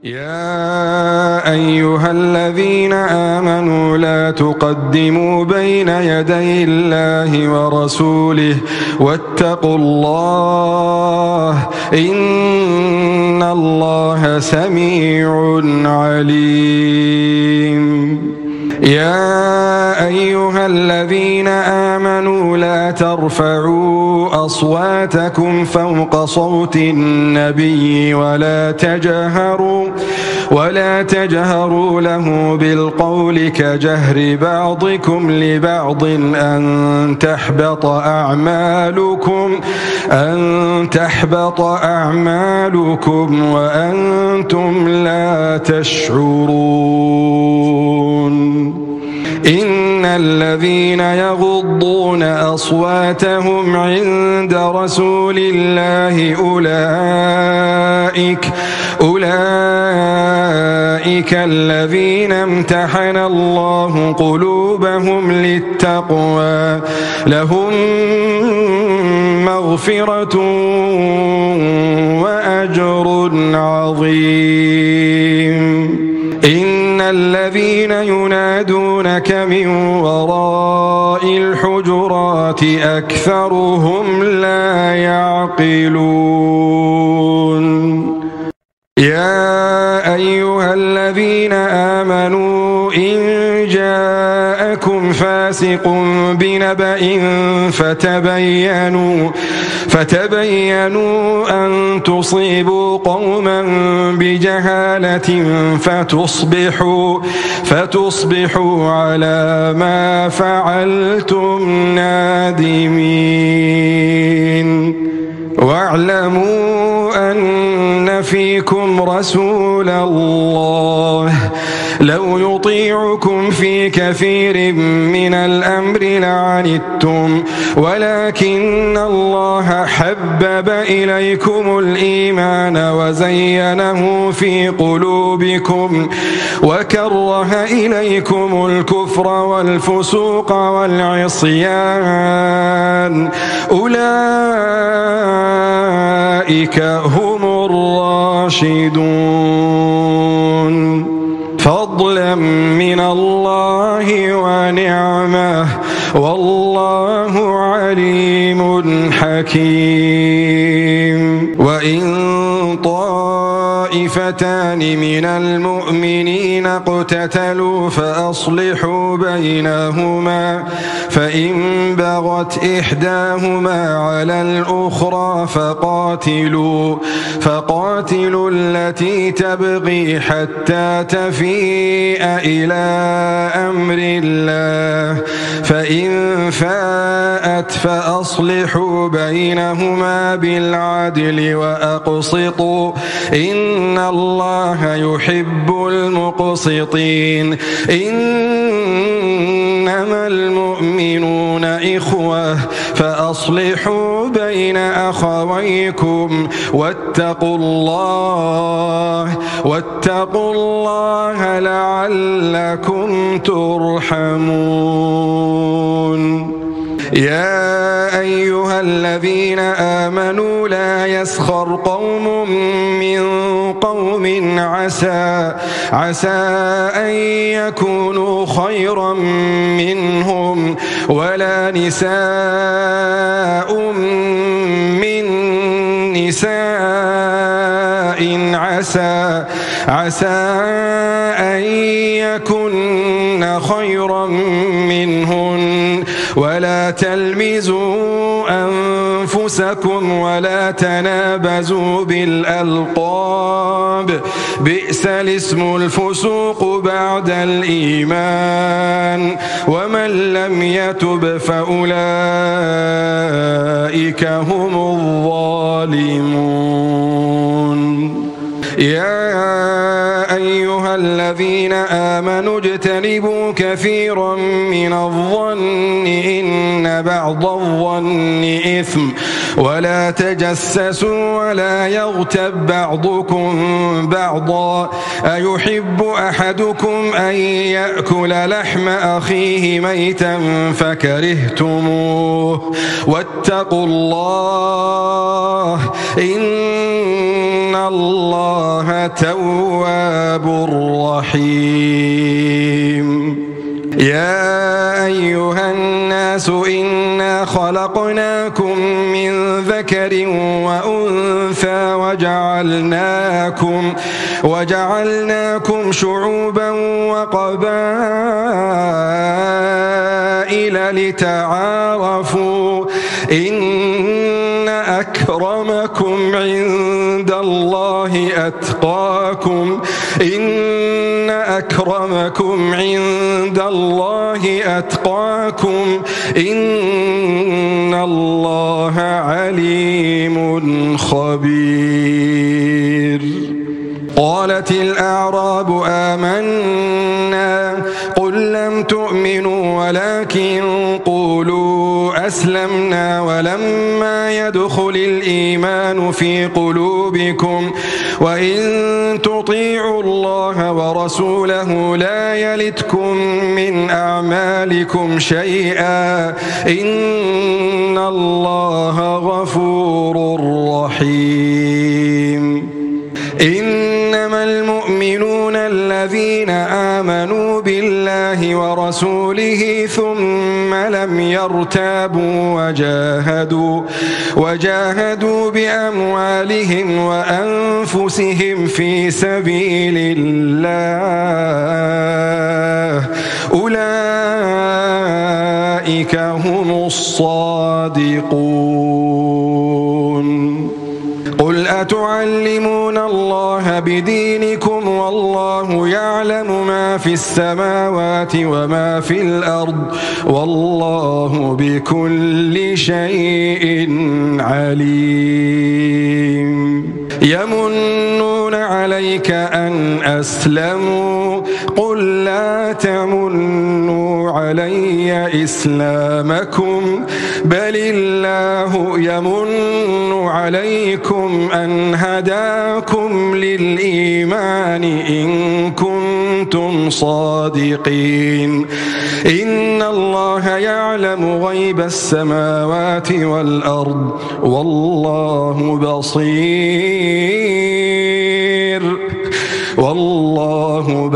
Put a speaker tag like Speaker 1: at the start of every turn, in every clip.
Speaker 1: يا أيها الذين آمنوا لا تقدموا بين يدي الله ورسوله واتقوا الله إن الله سميع عليم. يا أيها الذين آمنوا لا ترفعوا أصواتكم فوق صوت النبي ولا تجهروا له بالقول كجهر بعضكم لبعض أن تحبط أعمالكم وأنتم لا تشعرون. إن الذين يغضون أصواتهم عند رسول الله أولئك الذين امتحن الله قلوبهم للتقوى لهم مغفرة وأجر عظيم. إن الذين ينادونك من وراء الحجرات أكثرهم لا يعقلون. يا أيها الذين آمنوا إن جاءكم فاسق بنبأ فتبينوا أن تصيبوا قوما بجهالة فتصبحوا على ما فعلتم نادمين. واعلموا أن فيكم رسول الله لو يطيعكم في كثير من الأمر لعنتم ولكن الله حبب إليكم الإيمان وزينه في قلوبكم وكره إليكم الكفر والفسوق والعصيان أولئك هم الراشدون فضلا من الله ونعمه والله عليم حكيم. وإن طائفتان من المؤمنين اقتتلوا فأصلحوا بينهما فإن بغت إحداهما على الأخرى فقاتلوا التي تبغي حتى تفيء إلى أمر الله فإن فاءت فأصلحوا بينهما بالعدل وأقسطوا إن الله يحب المقسطين. إنما المؤمنون إخوة فأصلحوا بين أخويكم واتقوا الله لعلكم ترحمون. يا أيها الذين آمنوا لا يسخر قوم من قوم عسى أن يكونوا خيرا منهم ولا نساء من نساء عسى أن يكن خيرا منهن ولا تلمزوا أنفسكم ولا تنابزوا بالألقاب بئس الاسم الفسوق بعد الإيمان ومن لم يتب فأولئك هم الظالمون. يا أيها الذين آمنوا اجتنبوا كثيرا من الظن إن بعض الظن إثم ولا تجسسوا ولا يغتب بعضكم بعضا أيحب أحدكم أن يأكل لحم أخيه ميتا فكرهتموه واتقوا الله إن إن الله تواب رحيم. يا أيها الناس إنا خلقناكم من ذكر وأنثى وجعلناكم شعوبا وقبائل لتعارفوا إن أكرمكم عند الله أتقاكم إن الله عليم خبير. قالت الأعراب آمنا قل لم تؤمنوا ولكن قولوا أسلمنا ولما يدخل الإيمان في قلوبكم وإن تطيعوا الله ورسوله لا يلتكم من أعمالكم شيئا إن الله غفور رحيم. إنما المؤمنون الذين آمنوا بالله ورسوله ثم لم يرتابوا وجاهدوا بأموالهم وأنفسهم في سبيل الله أولئك هم الصادقون. قل أتعلمون الله بدينكم والله يعلم ما في السماوات وما في الأرض والله بكل شيء عليم. يمنون عليك أن أسلموا قل لا تمنوا علي إسلامكم بل الله يمن عليكم أن هداكم للإيمان إن كنتم صادقين. إن الله يعلم غيب السماوات والأرض والله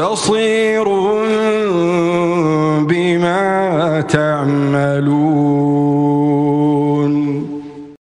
Speaker 1: بصير بما تعملون.